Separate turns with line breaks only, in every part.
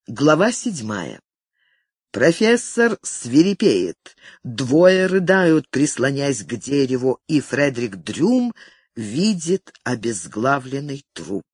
Глава 7. Профессор свирепеет. Двое рыдают, прислонясь к дереву, и Фредерик Дрюм видит обезглавленный труп.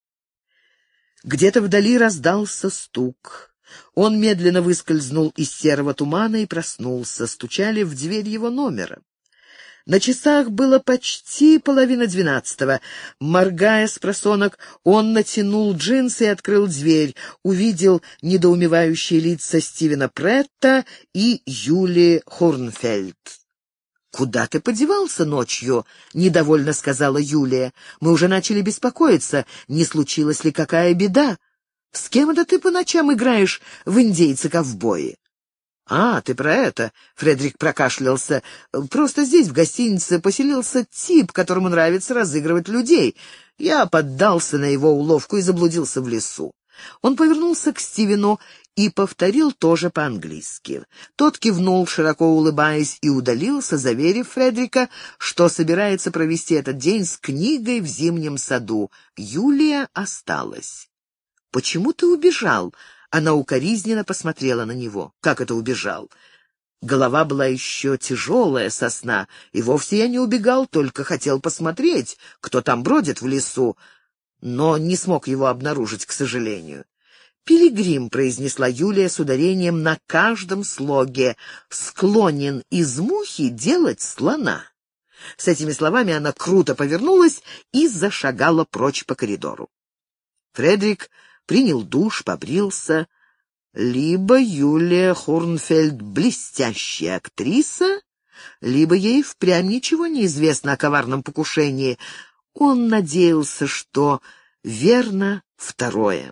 Где-то вдали раздался стук. Он медленно выскользнул из серого тумана и проснулся. Стучали в дверь его номера. На часах было почти 11:30. Моргая спросонок, он натянул джинсы и открыл дверь. Увидел недоумевающие лица Стивена Претта и Юлии Хорнфельд. «Куда ты подевался ночью?» — недовольно сказала Юлия. «Мы уже начали беспокоиться, не случилась ли какая беда. С кем это ты по ночам играешь в индейца-ковбоя?» «А, ты про это?» — Фредерик прокашлялся. «Просто здесь, в гостинице, поселился тип, которому нравится разыгрывать людей. Я поддался на его уловку и заблудился в лесу». Он повернулся к Стивену и повторил тоже по-английски. Тот кивнул, широко улыбаясь, и удалился, заверив Фредерика, что собирается провести этот день с книгой в зимнем саду. Юлия осталась. «Почему ты убежал?» Она укоризненно посмотрела на него. «Как это убежал?» Голова была еще тяжелая со сна, и вовсе я не убегал, только хотел посмотреть, кто там бродит в лесу, но не смог его обнаружить, к сожалению. «Пилигрим», — произнесла Юлия с ударением на каждом слоге, «склонен из мухи делать слона». С этими словами она круто повернулась и зашагала прочь по коридору. Фредерик принял душ, побрился. Либо Юлия Хорнфельд блестящая актриса, либо ей впрямь ничего не известно о коварном покушении. Он надеялся, что верно второе.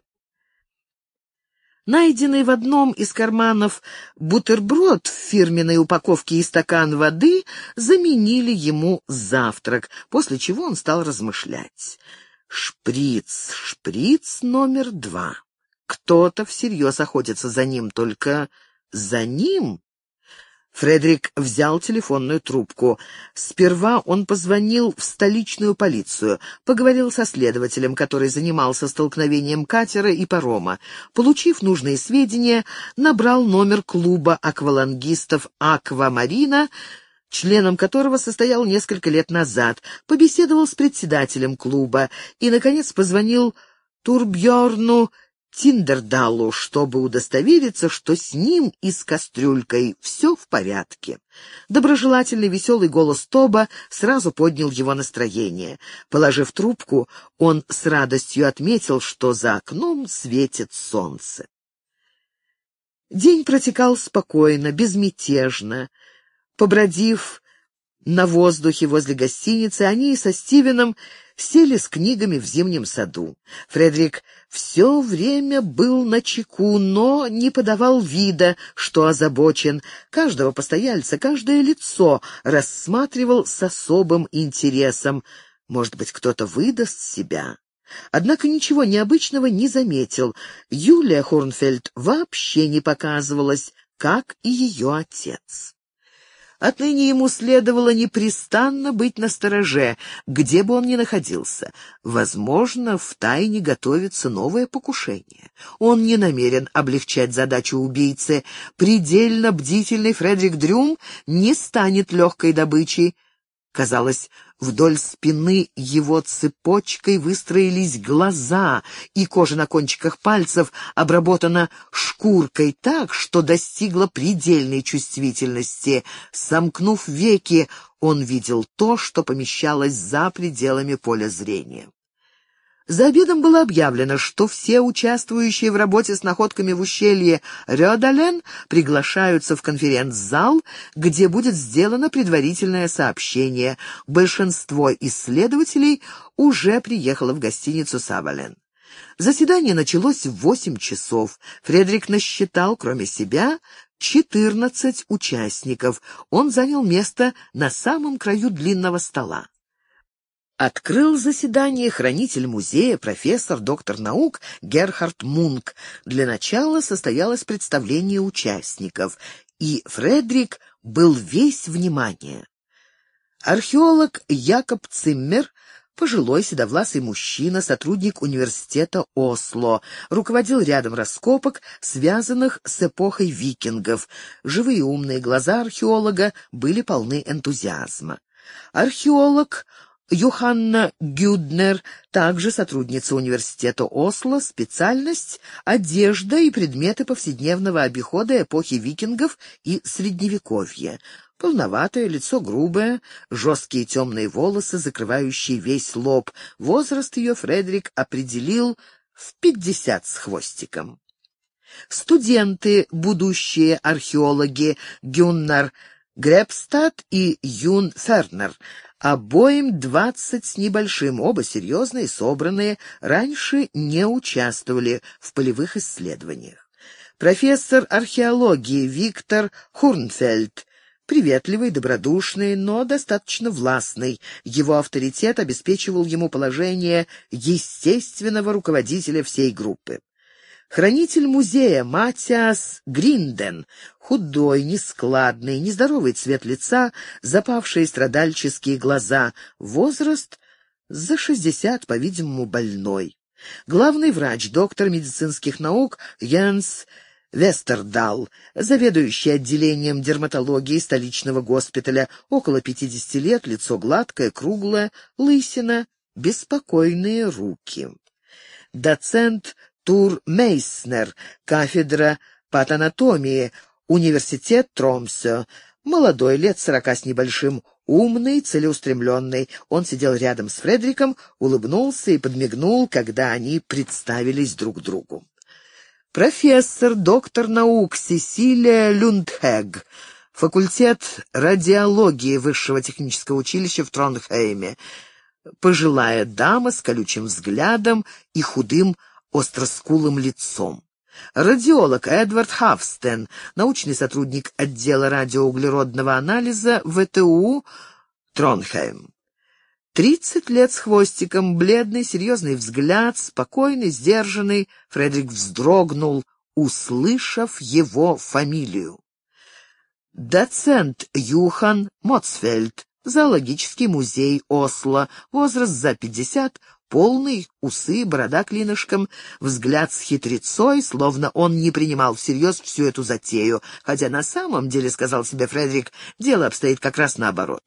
Найденный в одном из карманов бутерброд в фирменной упаковке и стакан воды заменили ему завтрак, после чего он стал размышлять. Шприц номер 2. Кто-то всерьез охотится за ним, только за ним. Фредерик взял телефонную трубку. Сперва он позвонил в столичную полицию, поговорил со следователем, который занимался столкновением катера и парома. Получив нужные сведения, набрал номер клуба аквалангистов «Аквамарина», членом которого состоял несколько лет назад, побеседовал с председателем клуба и, наконец, позвонил Турбьорну Тиндердалу, чтобы удостовериться, что с ним и с кастрюлькой все в порядке. Доброжелательный веселый голос Тоба сразу поднял его настроение. Положив трубку, он с радостью отметил, что за окном светит солнце. День протекал спокойно, безмятежно. Побродив на воздухе возле гостиницы, они со Стивеном сели с книгами в зимнем саду. Фредерик все время был начеку, но не подавал вида, что озабочен. Каждого постояльца, каждое лицо рассматривал с особым интересом. Может быть, кто-то выдаст себя. Однако ничего необычного не заметил. Юлия Хорнфельд вообще не показывалась, как и ее отец. Отныне ему следовало непрестанно быть настороже, где бы он ни находился. Возможно, втайне готовится новое покушение. Он не намерен облегчать задачу убийцы. Предельно бдительный Фредерик Дрюм не станет легкой добычей. Казалось, вдоль спины его цепочкой выстроились глаза, и кожа на кончиках пальцев обработана шкуркой так, что достигла предельной чувствительности. Сомкнув веки, он видел то, что помещалось за пределами поля зрения. За обедом было объявлено, что все участвующие в работе с находками в ущелье Рёдален приглашаются в конференц-зал, где будет сделано предварительное сообщение. Большинство исследователей уже приехало в гостиницу «Савален». Заседание началось в 8 часов. Фредерик насчитал, кроме себя, 14 участников. Он занял место на самом краю длинного стола. Открыл заседание хранитель музея, профессор, доктор наук Герхард Мунк. Для начала состоялось представление участников, и Фредерик был весь внимание. Археолог Якоб Циммер Пожилой седовласый мужчина, сотрудник университета Осло, руководил рядом раскопок, связанных с эпохой викингов. Живые умные глаза археолога были полны энтузиазма. Археолог Юханна Гюднер, также сотрудница университета Осло, специальность — одежда и предметы повседневного обихода эпохи викингов и Средневековья. Полноватое, лицо грубое, жесткие темные волосы, закрывающие весь лоб. Возраст ее Фредерик определил в 50 с хвостиком. Студенты, будущие археологи Гюннар Гребстад и Юн Фернер. Обоим 20 с небольшим, оба серьезные, собранные, раньше не участвовали в полевых исследованиях. Профессор археологии Виктор Хурнфельд, приветливый, добродушный, но достаточно властный. Его авторитет обеспечивал ему положение естественного руководителя всей группы. Хранитель музея Матиас Гринден, худой, нескладный, нездоровый цвет лица, запавшие страдальческие глаза, возраст за 60, по-видимому, больной. Главный врач, доктор медицинских наук Йенс Вестердал, заведующий отделением дерматологии столичного госпиталя, около 50 лет, лицо гладкое, круглое, лысина, беспокойные руки. Доцент Тур Мейснер, кафедра патанатомии, университет Тромсё, молодой, лет 40 с небольшим, умный, целеустремленный. Он сидел рядом с Фредериком, улыбнулся и подмигнул, когда они представились друг другу. Профессор, доктор наук Сесилия Люндхэг, факультет радиологии Высшего технического училища в Тронхейме, пожилая дама с колючим взглядом и худым остроскулым лицом. Радиолог Эдвард Хавстен, научный сотрудник отдела радиоуглеродного анализа ВТУ Тронхейм. 30 лет с хвостиком, бледный, серьезный взгляд, спокойный, сдержанный. Фредерик вздрогнул, услышав его фамилию. Доцент Юхан Моцфельд, зоологический музей Осло, возраст за 50, полный, усы, борода клинышком, взгляд с хитрецой, словно он не принимал всерьез всю эту затею, хотя на самом деле, сказал себе Фредерик, дело обстоит как раз наоборот.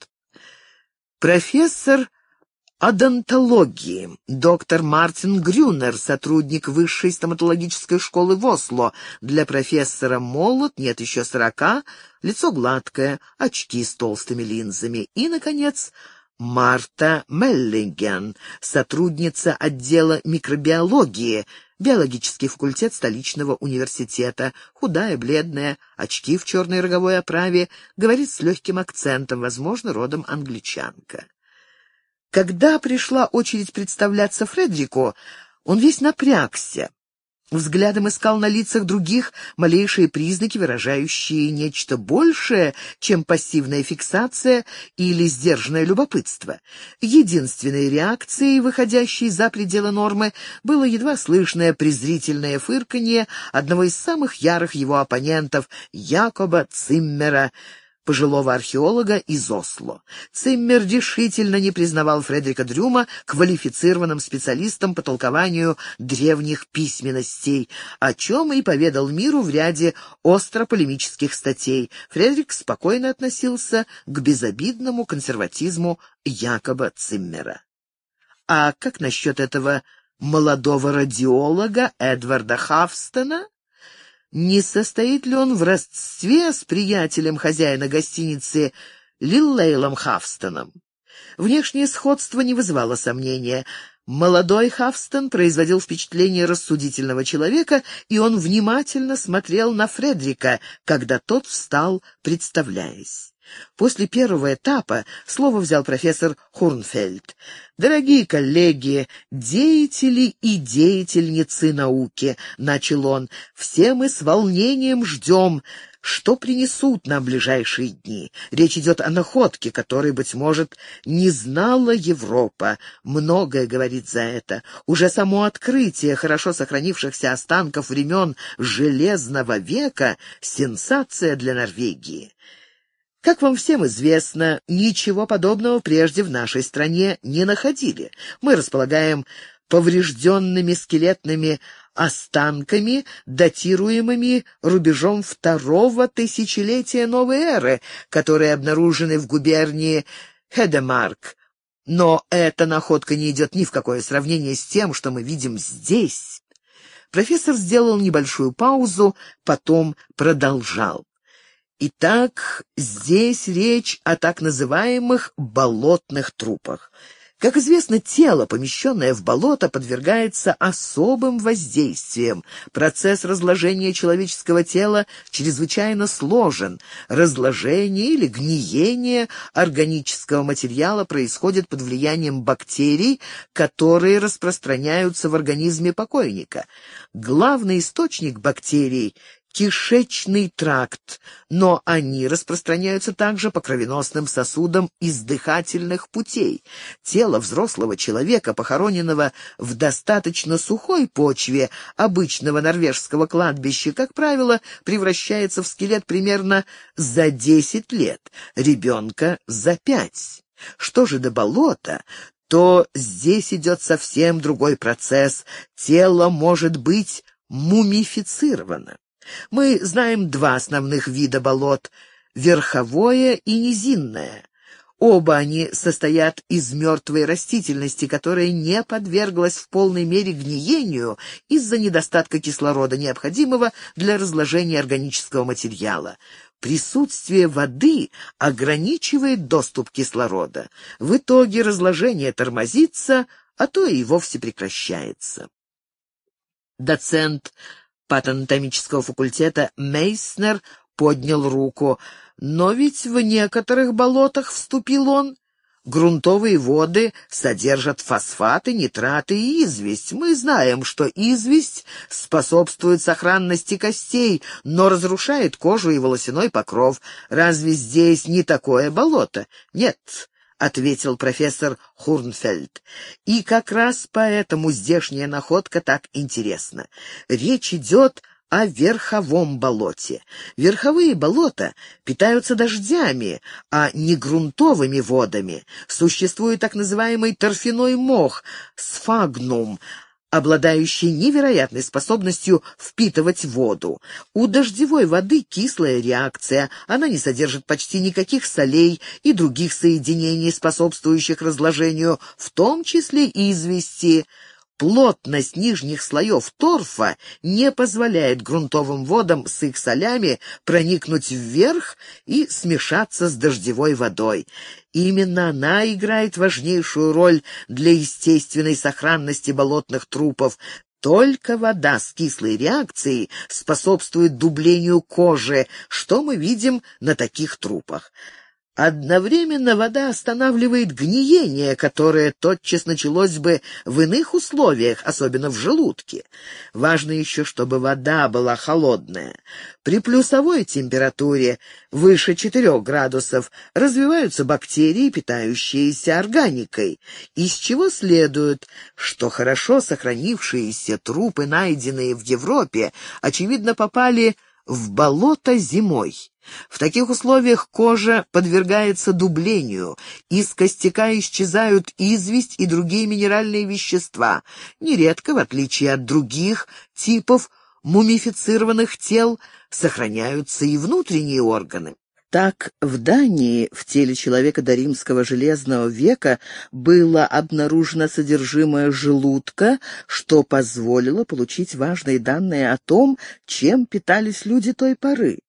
Профессор одонтологии, доктор Мартин Грюнер, сотрудник Высшей стоматологической школы в Осло. Для профессора молод, нет еще 40, лицо гладкое, очки с толстыми линзами. И, наконец, Марта Меллинген, сотрудница отдела микробиологии, биологический факультет столичного университета, худая, бледная, очки в черной роговой оправе, говорит с легким акцентом, возможно, родом англичанка. Когда пришла очередь представляться Фредерику, он весь напрягся. Взглядом искал на лицах других малейшие признаки, выражающие нечто большее, чем пассивная фиксация или сдержанное любопытство. Единственной реакцией, выходящей за пределы нормы, было едва слышное презрительное фырканье одного из самых ярых его оппонентов, Якоба Циммера, пожилого археолога из Осло. Циммер решительно не признавал Фредерика Дрюма квалифицированным специалистом по толкованию древних письменностей, о чем и поведал миру в ряде остро-полемических статей. Фредерик спокойно относился к безобидному консерватизму Якоба Циммера. А как насчет этого молодого радиолога Эдварда Хавстена? Не состоит ли он в родстве с приятелем хозяина гостиницы Лиллейлом Хавстоном? Внешнее сходство не вызывало сомнения. Молодой Хавстон производил впечатление рассудительного человека, и он внимательно смотрел на Фредерика, когда тот встал, представляясь. После первого этапа слово взял профессор Хурнфельд. «Дорогие коллеги, деятели и деятельницы науки», — начал он, — «все мы с волнением ждем, что принесут нам ближайшие дни. Речь идет о находке, которой, быть может, не знала Европа. Многое говорит за это. Уже само открытие хорошо сохранившихся останков времен Железного века — сенсация для Норвегии. Как вам всем известно, ничего подобного прежде в нашей стране не находили. Мы располагаем поврежденными скелетными останками, датируемыми рубежом второго тысячелетия новой эры, которые обнаружены в губернии Хедемарк. Но эта находка не идет ни в какое сравнение с тем, что мы видим здесь. Профессор сделал небольшую паузу, потом продолжал. Итак, здесь речь о так называемых болотных трупах. Как известно, тело, помещенное в болото, подвергается особым воздействиям. Процесс разложения человеческого тела чрезвычайно сложен. Разложение или гниение органического материала происходит под влиянием бактерий, которые распространяются в организме покойника. Главный источник бактерий — кишечный тракт, но они распространяются также по кровеносным сосудам из дыхательных путей. Тело взрослого человека, похороненного в достаточно сухой почве обычного норвежского кладбища, как правило, превращается в скелет примерно за 10 лет, ребенка за 5. Что же до болота, то здесь идет совсем другой процесс. Тело может быть мумифицировано. Мы знаем два основных вида болот — верховое и низинное. Оба они состоят из мертвой растительности, которая не подверглась в полной мере гниению из-за недостатка кислорода, необходимого для разложения органического материала. Присутствие воды ограничивает доступ кислорода. В итоге разложение тормозится, а то и вовсе прекращается. Доцент патанатомического факультета Мейснер поднял руку. «Но ведь в некоторых болотах, — вступил он, — грунтовые воды содержат фосфаты, нитраты и известь. Мы знаем, что известь способствует сохранности костей, но разрушает кожу и волосяной покров. Разве здесь не такое болото? Нет». — ответил профессор Хурнфельд. «И как раз поэтому здешняя находка так интересна. Речь идет о верховом болоте. Верховые болота питаются дождями, а не грунтовыми водами. Существует так называемый торфяной мох — сфагнум, обладающий невероятной способностью впитывать воду. У дождевой воды кислая реакция, она не содержит почти никаких солей и других соединений, способствующих разложению, в том числе извести. Плотность нижних слоев торфа не позволяет грунтовым водам с их солями проникнуть вверх и смешаться с дождевой водой. Именно она играет важнейшую роль для естественной сохранности болотных трупов. Только вода с кислой реакцией способствует дублению кожи, что мы видим на таких трупах. Одновременно вода останавливает гниение, которое тотчас началось бы в иных условиях, особенно в желудке. Важно еще, чтобы вода была холодная. При плюсовой температуре выше 4 градусов развиваются бактерии, питающиеся органикой, из чего следует, что хорошо сохранившиеся трупы, найденные в Европе, очевидно, попали в болото зимой. В таких условиях кожа подвергается дублению, из костяка исчезают известь и другие минеральные вещества. Нередко, в отличие от других типов мумифицированных тел, сохраняются и внутренние органы. Так, в Дании в теле человека до римского железного века было обнаружено содержимое желудка, что позволило получить важные данные о том, чем питались люди той поры.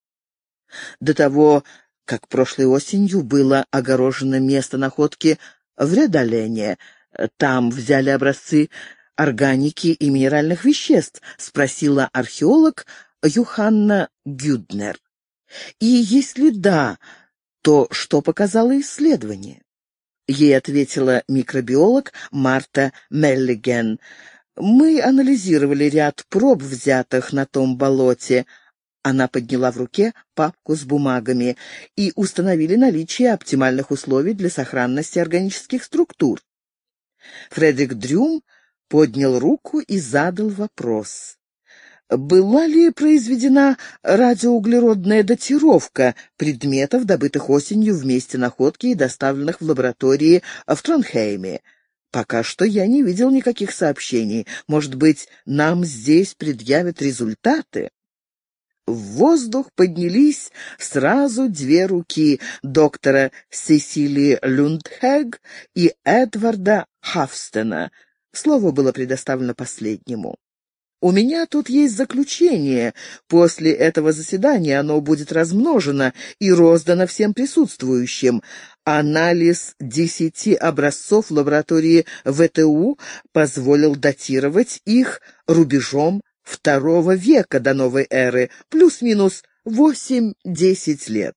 До того, как прошлой осенью было огорожено место находки в Рядолене, там взяли образцы органики и минеральных веществ, спросила археолог Юханна Гюднер. И если да, то что показало исследование? Ей ответила микробиолог Марта Меллиген. Мы анализировали ряд проб, взятых на том болоте. Она подняла в руке папку с бумагами, и установили наличие оптимальных условий для сохранности органических структур. Фредерик Дрюм поднял руку и задал вопрос. Была ли произведена радиоуглеродная датировка предметов, добытых осенью в месте находки и доставленных в лаборатории в Тронхейме? Пока что я не видел никаких сообщений. Может быть, нам здесь предъявят результаты? В воздух поднялись сразу две руки доктора Сесилии Люндхэг и Эдварда Хафстена. Слово было предоставлено последнему. «У меня тут есть заключение. После этого заседания оно будет размножено и роздано всем присутствующим. Анализ 10 образцов лаборатории ВТУ позволил датировать их рубежом II века до новой эры, плюс-минус 8-10 лет».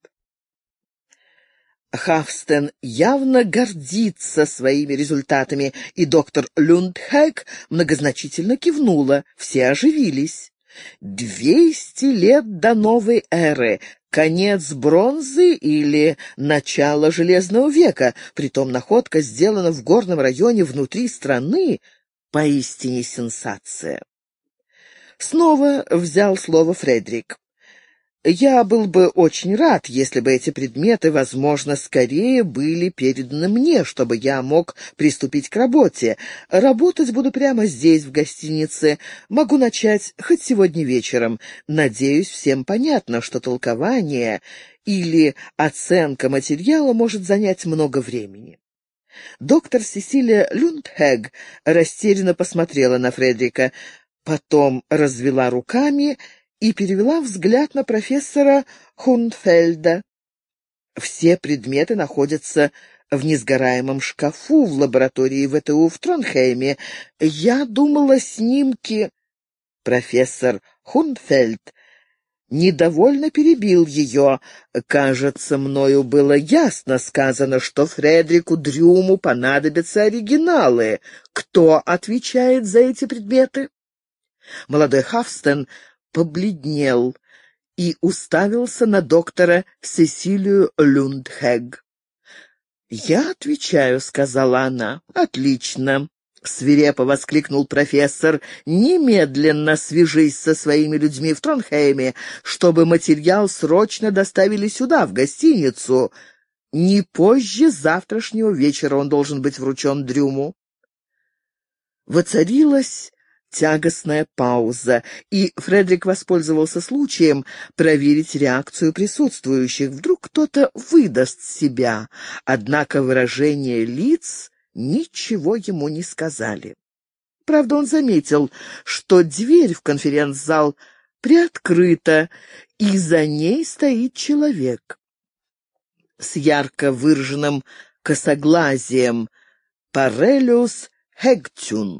Хафстен явно гордится своими результатами, и доктор Люндхэг многозначительно кивнула. Все оживились. 200 лет до новой эры, конец бронзы или начало Железного века. Притом находка сделана в горном районе внутри страны. Поистине сенсация. Снова взял слово Фредерик. «Я был бы очень рад, если бы эти предметы, возможно, скорее были переданы мне, чтобы я мог приступить к работе. Работать буду прямо здесь, в гостинице. Могу начать хоть сегодня вечером. Надеюсь, всем понятно, что толкование или оценка материала может занять много времени». Доктор Сесилия Люндхэг растерянно посмотрела на Фредерика, потом развела руками и перевела взгляд на профессора Хунфельда. «Все предметы находятся в несгораемом шкафу в лаборатории ВТУ в Тронхейме. Я думала, снимки...» Профессор Хунфельд недовольно перебил ее. «Кажется, мною было ясно сказано, что Фредерику Дрюму понадобятся оригиналы. Кто отвечает за эти предметы?» Молодой Хафстен побледнел и уставился на доктора Сесилию Люндхэг. «Я отвечаю», — сказала она. «Отлично», — свирепо воскликнул профессор. «Немедленно свяжись со своими людьми в Тронхейме, чтобы материал срочно доставили сюда, в гостиницу. Не позже завтрашнего вечера он должен быть вручен Дрюму». Воцарилась тягостная пауза, и Фредерик воспользовался случаем проверить реакцию присутствующих. Вдруг кто-то выдаст себя, однако выражения лиц ничего ему не сказали. Правда, он заметил, что дверь в конференц-зал приоткрыта, и за ней стоит человек с ярко выраженным косоглазием — Парелиус Хэгтюн.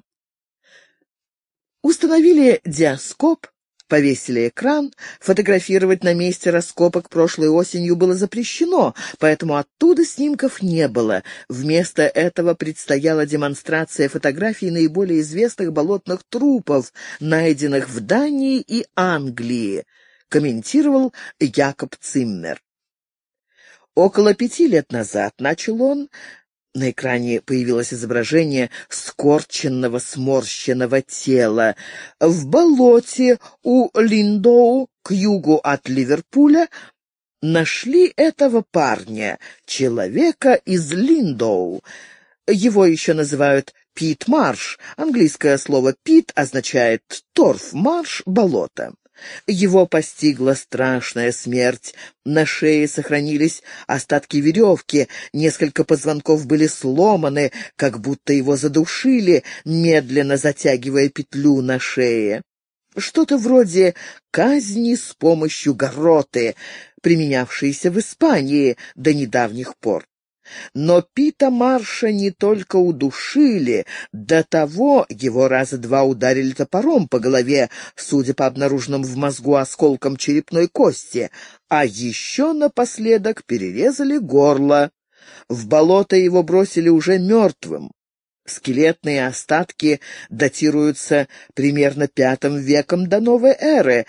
Установили диаскоп, повесили экран. Фотографировать на месте раскопок прошлой осенью было запрещено, поэтому оттуда снимков не было. Вместо этого предстояла демонстрация фотографий наиболее известных болотных трупов, найденных в Дании и Англии, комментировал Якоб Циммер. «Около 5 лет назад, — начал он, — на экране появилось изображение скорченного, сморщенного тела. В болоте у Линдоу, к югу от Ливерпуля, нашли этого парня, человека из Линдоу. Его еще называют Пит Марш. Английское слово «пит» означает торф, марш — болото. Его постигла страшная смерть. На шее сохранились остатки веревки, несколько позвонков были сломаны, как будто его задушили, медленно затягивая петлю на шее. Что-то вроде казни с помощью гарроты, применявшейся в Испании до недавних пор. Но Пита Марша не только удушили, до того его раза 2 ударили топором по голове, судя по обнаруженным в мозгу осколкам черепной кости, а еще напоследок перерезали горло. В болото его бросили уже мертвым. Скелетные остатки датируются примерно V веком до новой эры.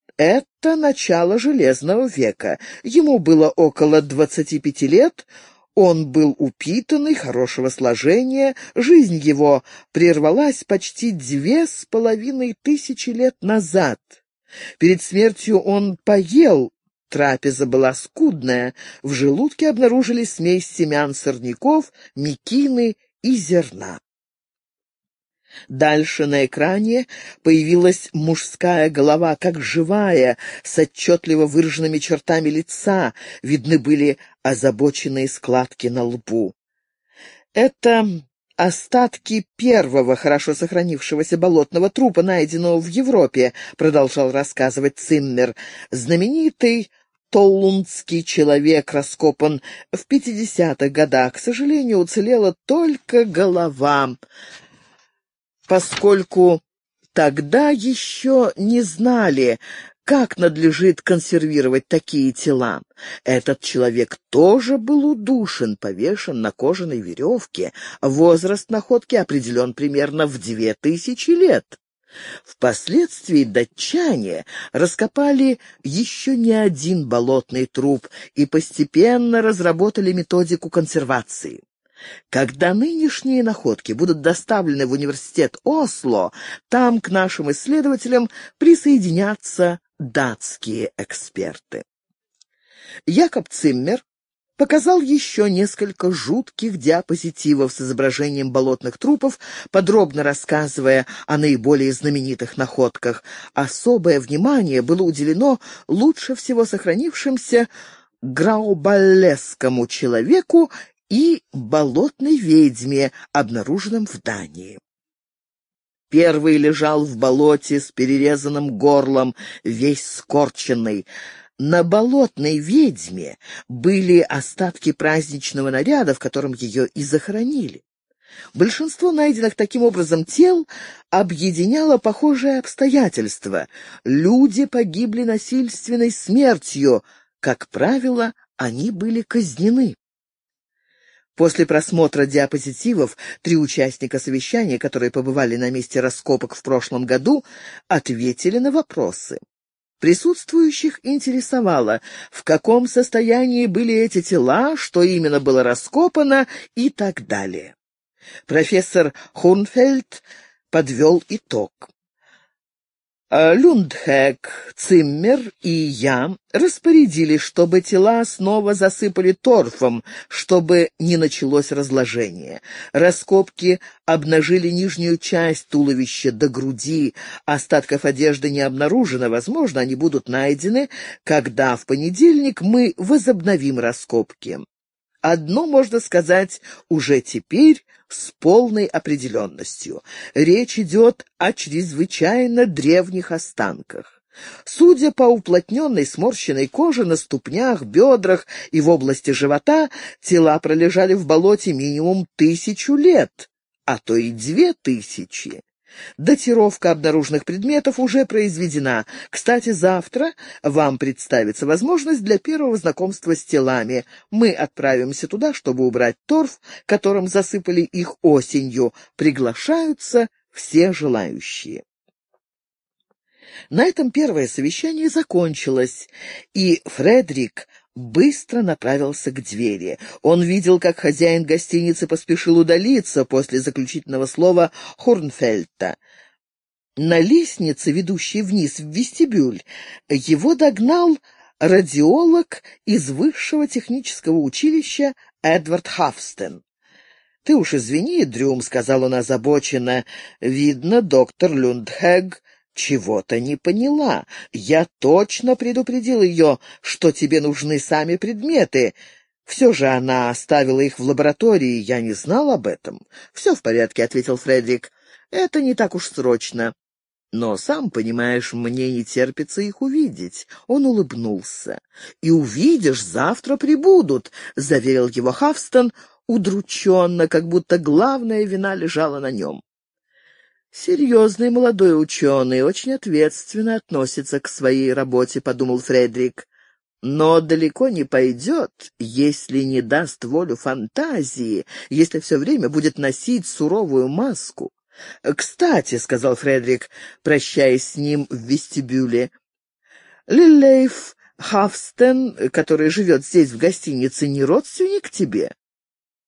Это начало Железного века. Ему было около 25 лет. Он был упитанный, хорошего сложения, жизнь его прервалась почти 2500 лет назад. Перед смертью он поел, трапеза была скудная, в желудке обнаружили смесь семян сорняков, мекины и зерна. Дальше на экране появилась мужская голова, как живая, с отчетливо выраженными чертами лица, видны были озабоченные складки на лбу. Это остатки первого хорошо сохранившегося болотного трупа, найденного в Европе, продолжал рассказывать Циммер. Знаменитый Толлундский человек раскопан в 50-х годах. К сожалению, уцелела только голова, поскольку тогда еще не знали, как надлежит консервировать такие тела. Этот человек тоже был удушен, повешен на кожаной веревке. Возраст находки определен примерно в 2000 лет. Впоследствии датчане раскопали еще не один болотный труп и постепенно разработали методику консервации. Когда нынешние находки будут доставлены в университет Осло, там к нашим исследователям присоединятся датские эксперты. Якоб Циммер показал еще несколько жутких диапозитивов с изображением болотных трупов, подробно рассказывая о наиболее знаменитых находках. Особое внимание было уделено лучше всего сохранившимся граубаллесскому человеку и болотной ведьме, обнаруженным в Дании. Первый лежал в болоте с перерезанным горлом, весь скорченный. На болотной ведьме были остатки праздничного наряда, в котором ее и захоронили. Большинство найденных таким образом тел объединяло похожее обстоятельство. Люди погибли насильственной смертью. Как правило, они были казнены. После просмотра диапозитивов 3 участника совещания, которые побывали на месте раскопок в прошлом году, ответили на вопросы. Присутствующих интересовало, в каком состоянии были эти тела, что именно было раскопано и так далее. Профессор Хорнфельд подвел итог. Люндхек, Циммер и я распорядились, чтобы тела снова засыпали торфом, чтобы не началось разложение. Раскопки обнажили нижнюю часть туловища до груди, остатков одежды не обнаружено, возможно, они будут найдены, когда в понедельник мы возобновим раскопки. Одно можно сказать уже теперь с полной определенностью. Речь идет о чрезвычайно древних останках. Судя по уплотненной сморщенной коже на ступнях, бедрах и в области живота, тела пролежали в болоте минимум 1000 лет, а то и 2000. Датировка обнаруженных предметов уже произведена. Кстати, завтра вам представится возможность для первого знакомства с телами. Мы отправимся туда, чтобы убрать торф, которым засыпали их осенью. Приглашаются все желающие. На этом первое совещание закончилось, и Фредерик быстро направился к двери. Он видел, как хозяин гостиницы поспешил удалиться после заключительного слова Хорнфельда. На лестнице, ведущей вниз в вестибюль, его догнал радиолог из высшего технического училища Эдвард Хафстен. «Ты уж извини, Дрюм», — сказал он озабоченно, — «видно, доктор Люндхег чего-то не поняла. Я точно предупредил ее, что тебе нужны сами предметы. Все же она оставила их в лаборатории, я не знал об этом». «Все в порядке», — ответил Фредерик. «Это не так уж срочно. Но, сам понимаешь, мне не терпится их увидеть». Он улыбнулся. «И увидишь, завтра прибудут», — заверил его Хафстон удрученно, как будто главная вина лежала на нем. «Серьезный молодой ученый, очень ответственно относится к своей работе», — подумал Фредерик. «Но далеко не пойдет, если не даст волю фантазии, если все время будет носить суровую маску». «Кстати», — сказал Фредерик, прощаясь с ним в вестибюле, — «Лилейф Хафстен, который живет здесь в гостинице, не родственник тебе?»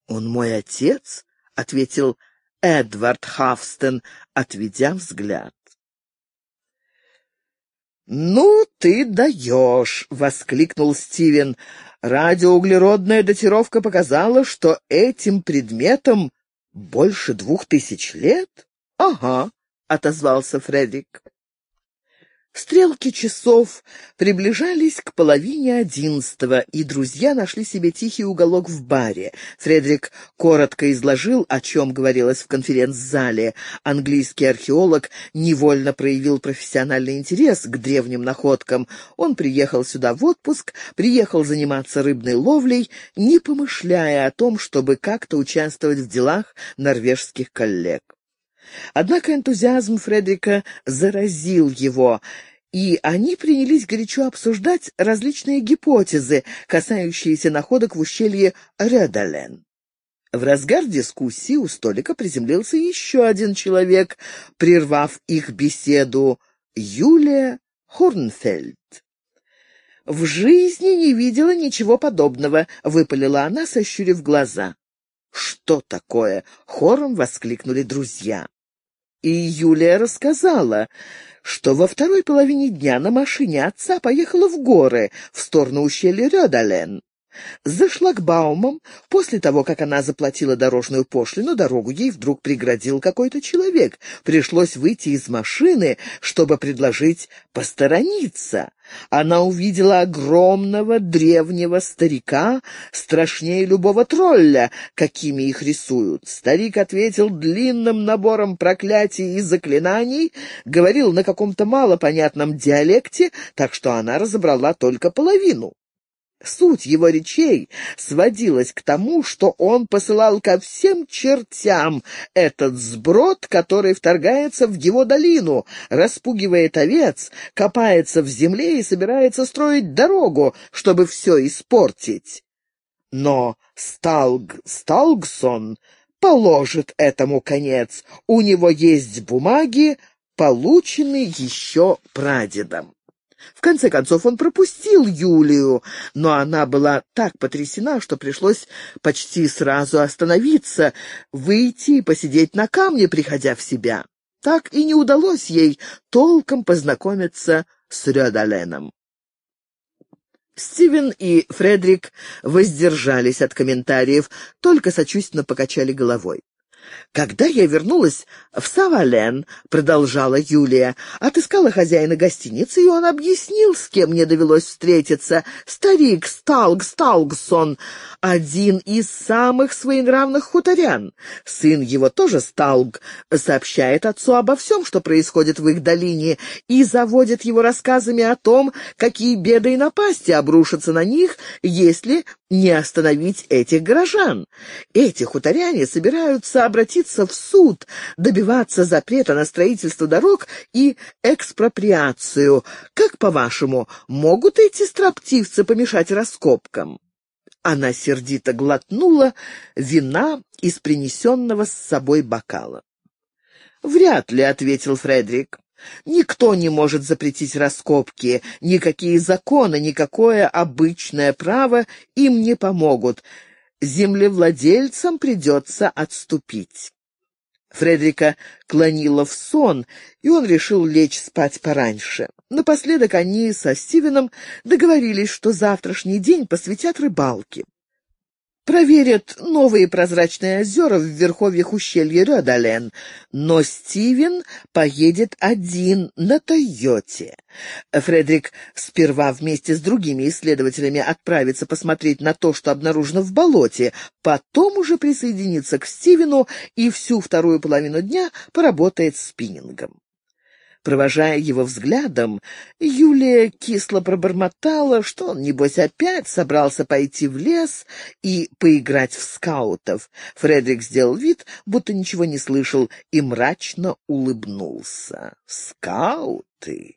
«Он мой отец», — ответил Эдвард Хавстен, отведя взгляд. «Ну, ты даешь!» — воскликнул Стивен. «Радиоуглеродная датировка показала, что этим предметом больше 2000 лет?» «Ага», — отозвался Фредерик. Стрелки часов приближались к 10:30, и друзья нашли себе тихий уголок в баре. Фредерик коротко изложил, о чем говорилось в конференц-зале. Английский археолог невольно проявил профессиональный интерес к древним находкам. Он приехал сюда в отпуск, приехал заниматься рыбной ловлей, не помышляя о том, чтобы как-то участвовать в делах норвежских коллег. Однако энтузиазм Фредерика заразил его, и они принялись горячо обсуждать различные гипотезы, касающиеся находок в ущелье Рёдален. В разгар дискуссии у столика приземлился еще один человек, прервав их беседу — Юлия Хорнфельд. «В жизни не видела ничего подобного», — выпалила она, сощурив глаза. «Что такое?» — хором воскликнули друзья. И Юлия рассказала, что во второй половине дня на машине отца поехала в горы, в сторону ущелья Рёдален. За шлагбаумом, после того, как она заплатила дорожную пошлину, дорогу ей вдруг преградил какой-то человек. Пришлось выйти из машины, чтобы предложить посторониться. Она увидела огромного древнего старика, страшнее любого тролля, какими их рисуют. Старик ответил длинным набором проклятий и заклинаний, говорил на каком-то малопонятном диалекте, так что она разобрала только половину. Суть его речей сводилась к тому, что он посылал ко всем чертям этот сброд, который вторгается в его долину, распугивает овец, копается в земле и собирается строить дорогу, чтобы все испортить. Но Сталгсон положит этому конец. У него есть бумаги, полученные еще прадедом. В конце концов, он пропустил Юлию, но она была так потрясена, что пришлось почти сразу остановиться, выйти и посидеть на камне, приходя в себя. Так и не удалось ей толком познакомиться с Рёдаленом. Стивен и Фредерик воздержались от комментариев, только сочувственно покачали головой. «Когда я вернулась в Савален, — продолжала Юлия, — отыскала хозяина гостиницы, и он объяснил, с кем мне довелось встретиться. Старик Сталгсон, один из самых своенравных хуторян. Сын его тоже Сталг, сообщает отцу обо всем, что происходит в их долине, и заводит его рассказами о том, какие беды и напасти обрушатся на них, если не остановить этих горожан. Эти хуторяне собираются обратиться в суд, добиваться запрета на строительство дорог и экспроприацию. Как, по-вашему, могут эти строптивцы помешать раскопкам?» Она сердито глотнула вина из принесенного с собой бокала. «Вряд ли», — ответил Фредерик. «Никто не может запретить раскопки, никакие законы, никакое обычное право им не помогут. Землевладельцам придется отступить». Фредерика клонило в сон, и он решил лечь спать пораньше. Напоследок они со Стивеном договорились, что завтрашний день посвятят рыбалке. Проверят новые прозрачные озера в верховьях ущелья Рёдален, но Стивен поедет один на «Тойоте». Фредерик сперва вместе с другими исследователями отправится посмотреть на то, что обнаружено в болоте, потом уже присоединится к Стивену и всю вторую половину дня поработает спиннингом. Провожая его взглядом, Юлия кисло пробормотала, что он, небось, опять собрался пойти в лес и поиграть в скаутов. Фредерик сделал вид, будто ничего не слышал, и мрачно улыбнулся. «Скауты!»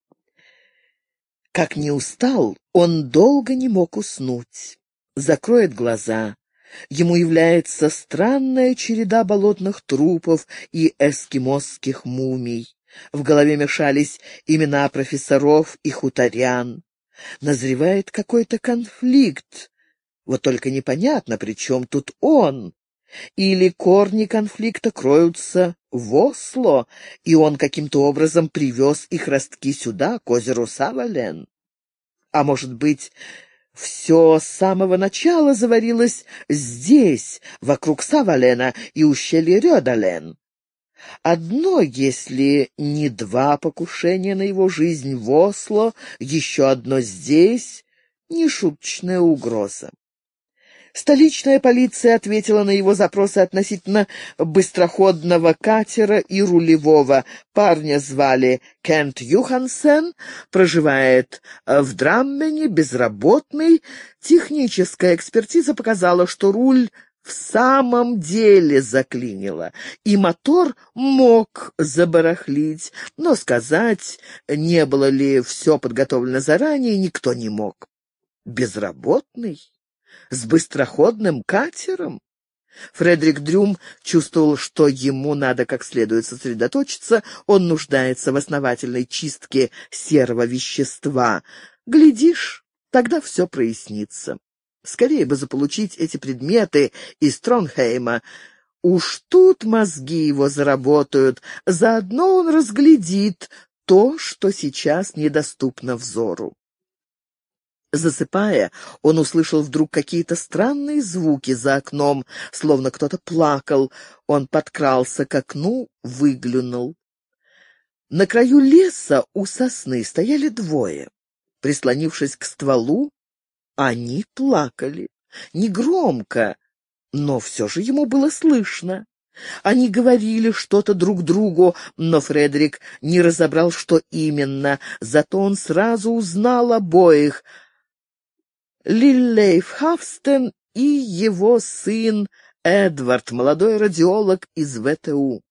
Как не устал, он долго не мог уснуть. Закроет глаза. Ему является странная череда болотных трупов и эскимосских мумий. В голове мешались имена профессоров и хуторян. Назревает какой-то конфликт. Вот только непонятно, при чем тут он. Или корни конфликта кроются в Осло, и он каким-то образом привез их ростки сюда, к озеру Савален. А может быть, все с самого начала заварилось здесь, вокруг Савалена и ущелья Рёдален. Одно, если не два покушения на его жизнь в Осло, еще одно здесь — нешуточная угроза. Столичная полиция ответила на его запросы относительно быстроходного катера и рулевого. Парня звали Кент Юхансен, проживает в Драммене, безработный. Техническая экспертиза показала, что руль в самом деле заклинило, и мотор мог забарахлить, но сказать, не было ли все подготовлено заранее, никто не мог. Безработный? С быстроходным катером? Фредерик Дрюм чувствовал, что ему надо как следует сосредоточиться, он нуждается в основательной чистке серого вещества. Глядишь, тогда все прояснится. Скорее бы заполучить эти предметы из Тронхейма. Уж тут мозги его заработают, заодно он разглядит то, что сейчас недоступно взору. Засыпая, он услышал вдруг какие-то странные звуки за окном, словно кто-то плакал. Он подкрался к окну, выглянул. На краю леса у сосны стояли двое. Прислонившись к стволу, они плакали. Негромко, но все же ему было слышно. Они говорили что-то друг другу, но Фредерик не разобрал, что именно, зато он сразу узнал обоих — Лиллейф Хавстен и его сын Эдвард, молодой радиолог из ВТУ.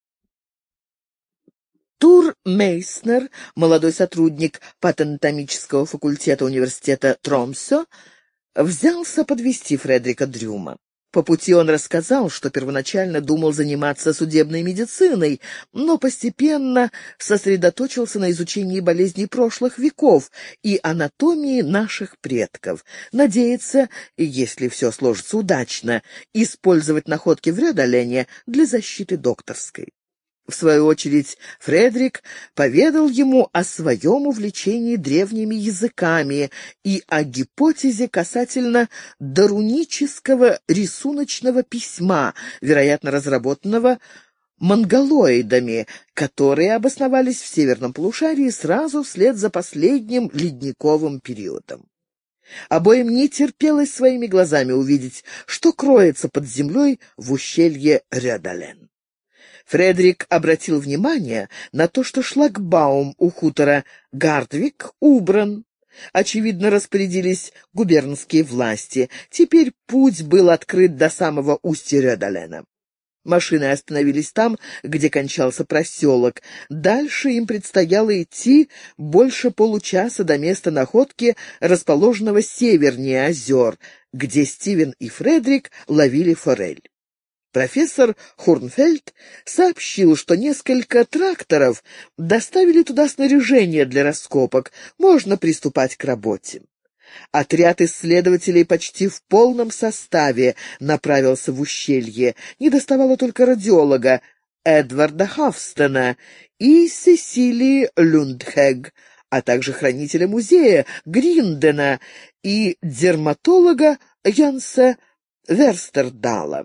Тур Мейснер, молодой сотрудник патанатомического факультета университета Тромсё, взялся подвести Фредерика Дрюма. По пути он рассказал, что первоначально думал заниматься судебной медициной, но постепенно сосредоточился на изучении болезней прошлых веков и анатомии наших предков. Надеется, если все сложится удачно, использовать находки в Рёдалене для защиты докторской. В свою очередь, Фредерик поведал ему о своем увлечении древними языками и о гипотезе касательно дарунического рисуночного письма, вероятно, разработанного монголоидами, которые обосновались в северном полушарии сразу вслед за последним ледниковым периодом. Обоим не терпелось своими глазами увидеть, что кроется под землей в ущелье Рёдален. Фредерик обратил внимание на то, что шлагбаум у хутора Гардвик убран. Очевидно, распорядились губернские власти. Теперь путь был открыт до самого устья Рёдалена. Машины остановились там, где кончался проселок. Дальше им предстояло идти больше получаса до места находки, расположенного севернее озер, где Стивен и Фредерик ловили форель. Профессор Хурнфельд сообщил, что несколько тракторов доставили туда снаряжение для раскопок. Можно приступать к работе. Отряд исследователей почти в полном составе направился в ущелье. Недоставало только радиолога Эдварда Хавстена и Сесилии Люндхег, а также хранителя музея Гриндена и дерматолога Янса Верстердала.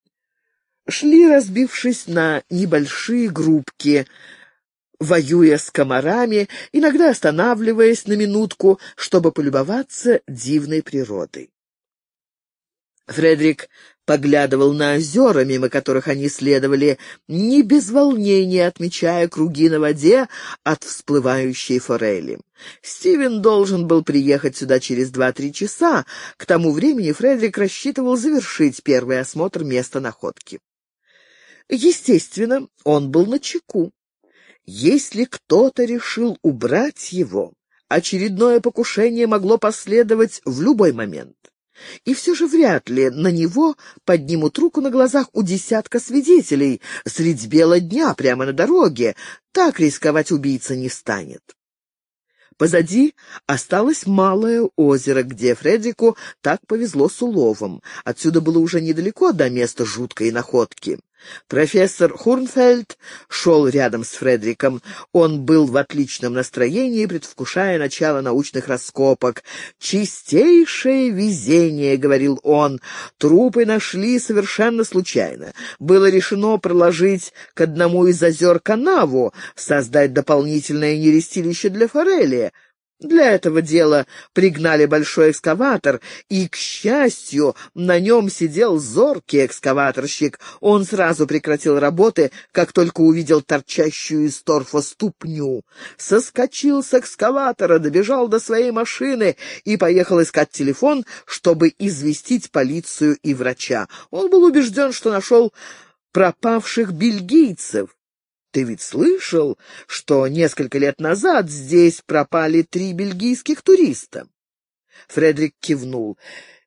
Шли, разбившись на небольшие группки, воюя с комарами, иногда останавливаясь на минутку, чтобы полюбоваться дивной природой. Фредерик поглядывал на озера, мимо которых они следовали, не без волнения отмечая круги на воде от всплывающей форели. Стивен должен был приехать сюда через 2-3 часа. К тому времени Фредерик рассчитывал завершить первый осмотр места находки. Естественно, он был начеку. Если кто-то решил убрать его, очередное покушение могло последовать в любой момент. И все же вряд ли на него поднимут руку на глазах у десятка свидетелей средь бела дня прямо на дороге. Так рисковать убийца не станет. Позади осталось малое озеро, где Фредрику так повезло с уловом. Отсюда было уже недалеко до места жуткой находки. Профессор Хурнфельд шел рядом с Фредриком. Он был в отличном настроении, предвкушая начало научных раскопок. «Чистейшее везение», — говорил он, — «трупы нашли совершенно случайно. Было решено проложить к одному из озер канаву, создать дополнительное нерестилище для форели. Для этого дела пригнали большой экскаватор, и, к счастью, на нем сидел зоркий экскаваторщик. Он сразу прекратил работы, как только увидел торчащую из торфа ступню. Соскочил с экскаватора, добежал до своей машины и поехал искать телефон, чтобы известить полицию и врача. Он был убежден, что нашел пропавших бельгийцев. Ты ведь слышал, что несколько лет назад здесь пропали 3 бельгийских туриста?» Фредрик кивнул.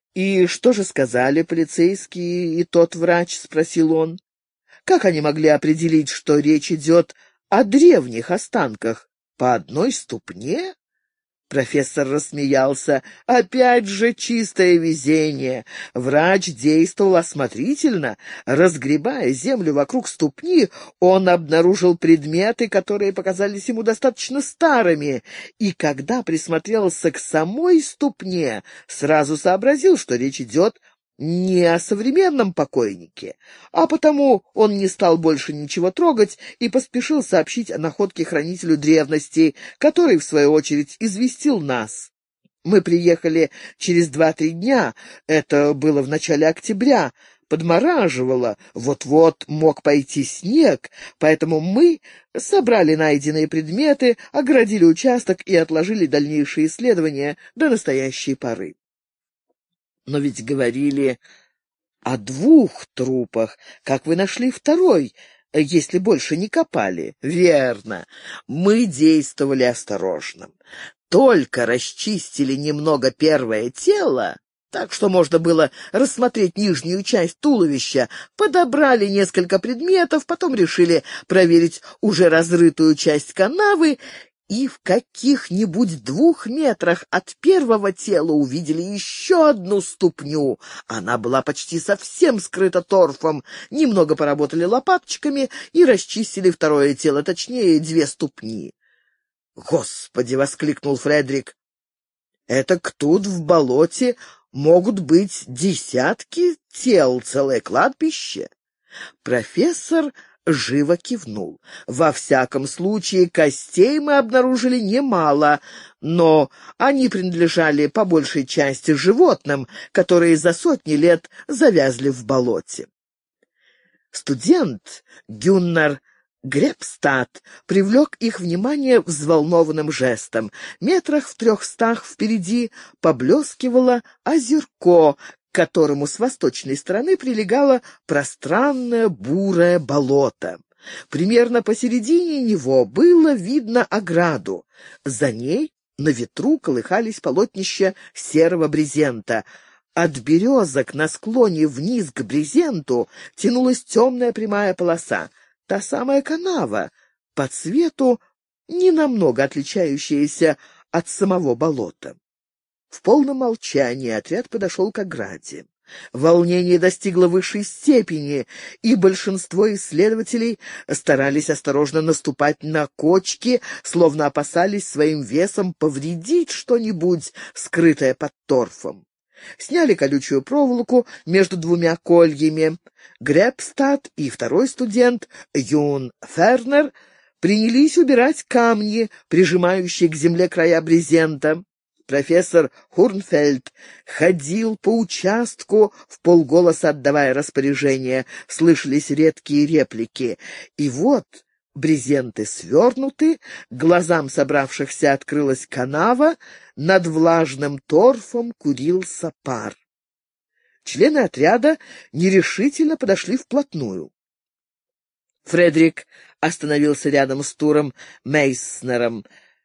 «И что же сказали полицейские и тот врач?» — спросил он. «Как они могли определить, что речь идет о древних останках? По одной ступне?» Профессор рассмеялся. «Опять же чистое везение. Врач действовал осмотрительно. Разгребая землю вокруг ступни, он обнаружил предметы, которые показались ему достаточно старыми, и когда присмотрелся к самой ступне, сразу сообразил, что речь идет не о современном покойнике, а потому он не стал больше ничего трогать и поспешил сообщить о находке хранителю древностей, который, в свою очередь, известил нас. Мы приехали через 2-3 дня, это было в начале октября, подмораживало, вот-вот мог пойти снег, поэтому мы собрали найденные предметы, оградили участок и отложили дальнейшие исследования до настоящей поры. «Но ведь говорили о 2 трупах. Как вы нашли второй, если больше не копали?» «Верно. Мы действовали осторожно. Только расчистили немного первое тело, так что можно было рассмотреть нижнюю часть туловища, подобрали несколько предметов, потом решили проверить уже разрытую часть канавы, и в каких-нибудь 2 метрах от первого тела увидели еще одну ступню. Она была почти совсем скрыта торфом. Немного поработали лопаточками и расчистили второе тело, точнее, 2 ступни. «Господи!» — воскликнул Фредрик. «Этак тут, в болоте, могут быть десятки тел, целое кладбище». Профессор живо кивнул. «Во всяком случае, костей мы обнаружили немало, но они принадлежали по большей части животным, которые за сотни лет завязли в болоте». Студент Гюннар Гребстад привлек их внимание взволнованным жестом. Метрах в 300 впереди поблескивало озерко, к которому с восточной стороны прилегало пространное бурое болото. Примерно посередине него было видно ограду. За ней на ветру колыхались полотнища серого брезента. От березок на склоне вниз к брезенту тянулась темная прямая полоса. Та самая канава, по цвету ненамного отличающаяся от самого болота. В полном молчании отряд подошел к ограде. Волнение достигло высшей степени, и большинство исследователей старались осторожно наступать на кочки, словно опасались своим весом повредить что-нибудь, скрытое под торфом. Сняли колючую проволоку между 2 кольями. Гребстад и второй студент, Юн Фернер, принялись убирать камни, прижимающие к земле края брезента. Профессор Хурнфельд ходил по участку, вполголоса отдавая распоряжения. Слышались редкие реплики. И вот брезенты свернуты, глазам собравшихся открылась канава, над влажным торфом курился пар. Члены отряда нерешительно подошли вплотную. Фредрик остановился рядом с Туром Мейснером.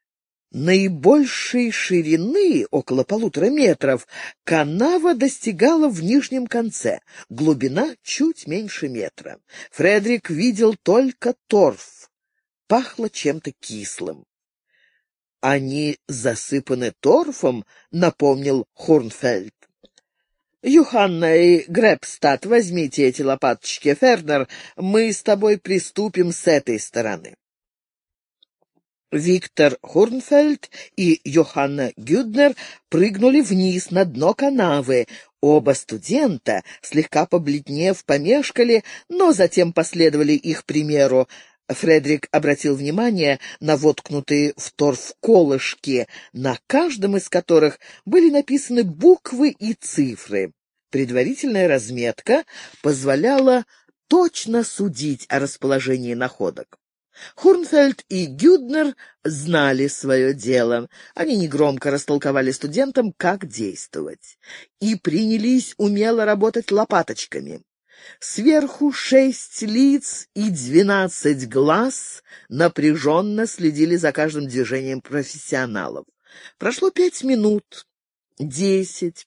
Наибольшей ширины, около 1,5 метров, канава достигала в нижнем конце, глубина чуть меньше метра. Фредрик видел только торф, пахло чем-то кислым. «Они засыпаны торфом», — напомнил Хорнфельд. «Юханна и Гребстад, возьмите эти лопаточки. Фернер, мы с тобой приступим с этой стороны». Виктор Хорнфельд и Йоханна Гюднер прыгнули вниз на дно канавы. Оба студента, слегка побледнев, помешкали, но затем последовали их примеру. Фредрик обратил внимание на воткнутые в торф колышки, на каждом из которых были написаны буквы и цифры. Предварительная разметка позволяла точно судить о расположении находок. Хорнфельд и Гюднер знали свое дело. Они негромко растолковали студентам, как действовать, и принялись умело работать лопаточками. Сверху 6 лиц и 12 глаз напряженно следили за каждым движением профессионалов. Прошло 5 минут, 10,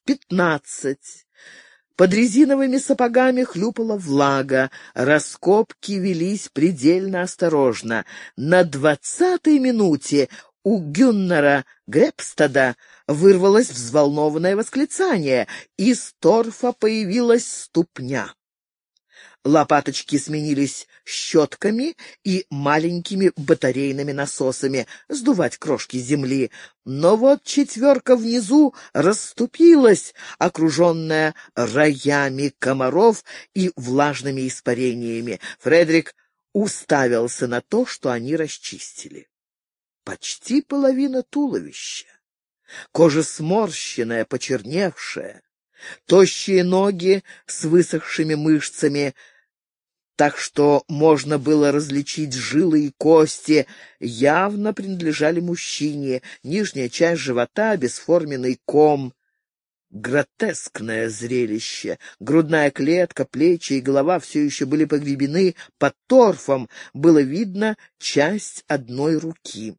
15. Под резиновыми сапогами хлюпала влага, раскопки велись предельно осторожно. На 20-й минуте у Гюннера Гребстада вырвалось взволнованное восклицание. Из торфа появилась ступня. Лопаточки сменились щетками и маленькими батарейными насосами сдувать крошки земли. Но вот четверка внизу расступилась, окруженная роями комаров и влажными испарениями. Фредрик уставился на то, что они расчистили. Почти половина туловища, кожа сморщенная, почерневшая, тощие ноги с высохшими мышцами, так что можно было различить жилы и кости, явно принадлежали мужчине. Нижняя часть живота — бесформенный ком. Гротескное зрелище. Грудная клетка, плечи и голова все еще были погребены под торфом. Было видно часть одной руки.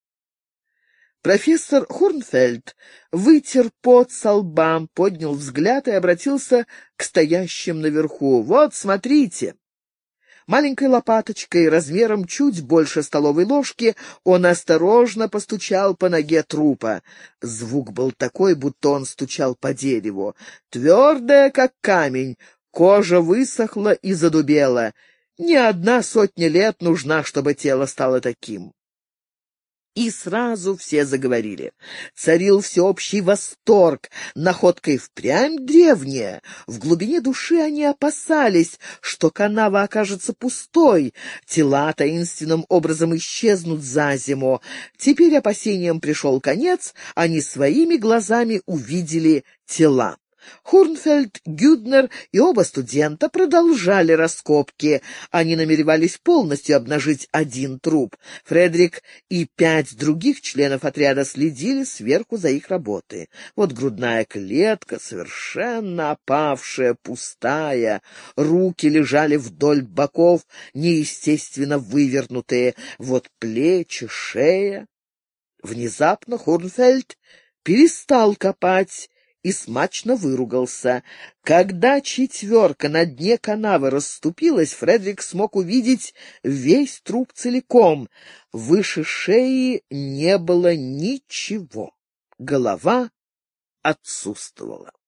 Профессор Хорнфельд вытер пот со лба, поднял взгляд и обратился к стоящим наверху. «Вот, смотрите!» Маленькой лопаточкой, размером чуть больше столовой ложки, он осторожно постучал по ноге трупа. Звук был такой, будто он стучал по дереву. Твердая, как камень, кожа высохла и задубела. Не 100 лет нужна, чтобы тело стало таким. И сразу все заговорили. Царил всеобщий восторг. Находка и впрямь древняя. В глубине души они опасались, что канава окажется пустой. Тела таинственным образом исчезнут за зиму. Теперь опасениям пришел конец. Они своими глазами увидели тела. Хорнфельд, Гюднер и оба студента продолжали раскопки. Они намеревались полностью обнажить один труп. Фредрик и 5 других членов отряда следили сверху за их работой. Вот грудная клетка, совершенно опавшая, пустая. Руки лежали вдоль боков, неестественно вывернутые. Вот плечи, шея. Внезапно Хорнфельд перестал копать и смачно выругался. Когда четверка на дне канавы расступилась, Фредрик смог увидеть весь труп целиком. Выше шеи не было ничего. Голова отсутствовала.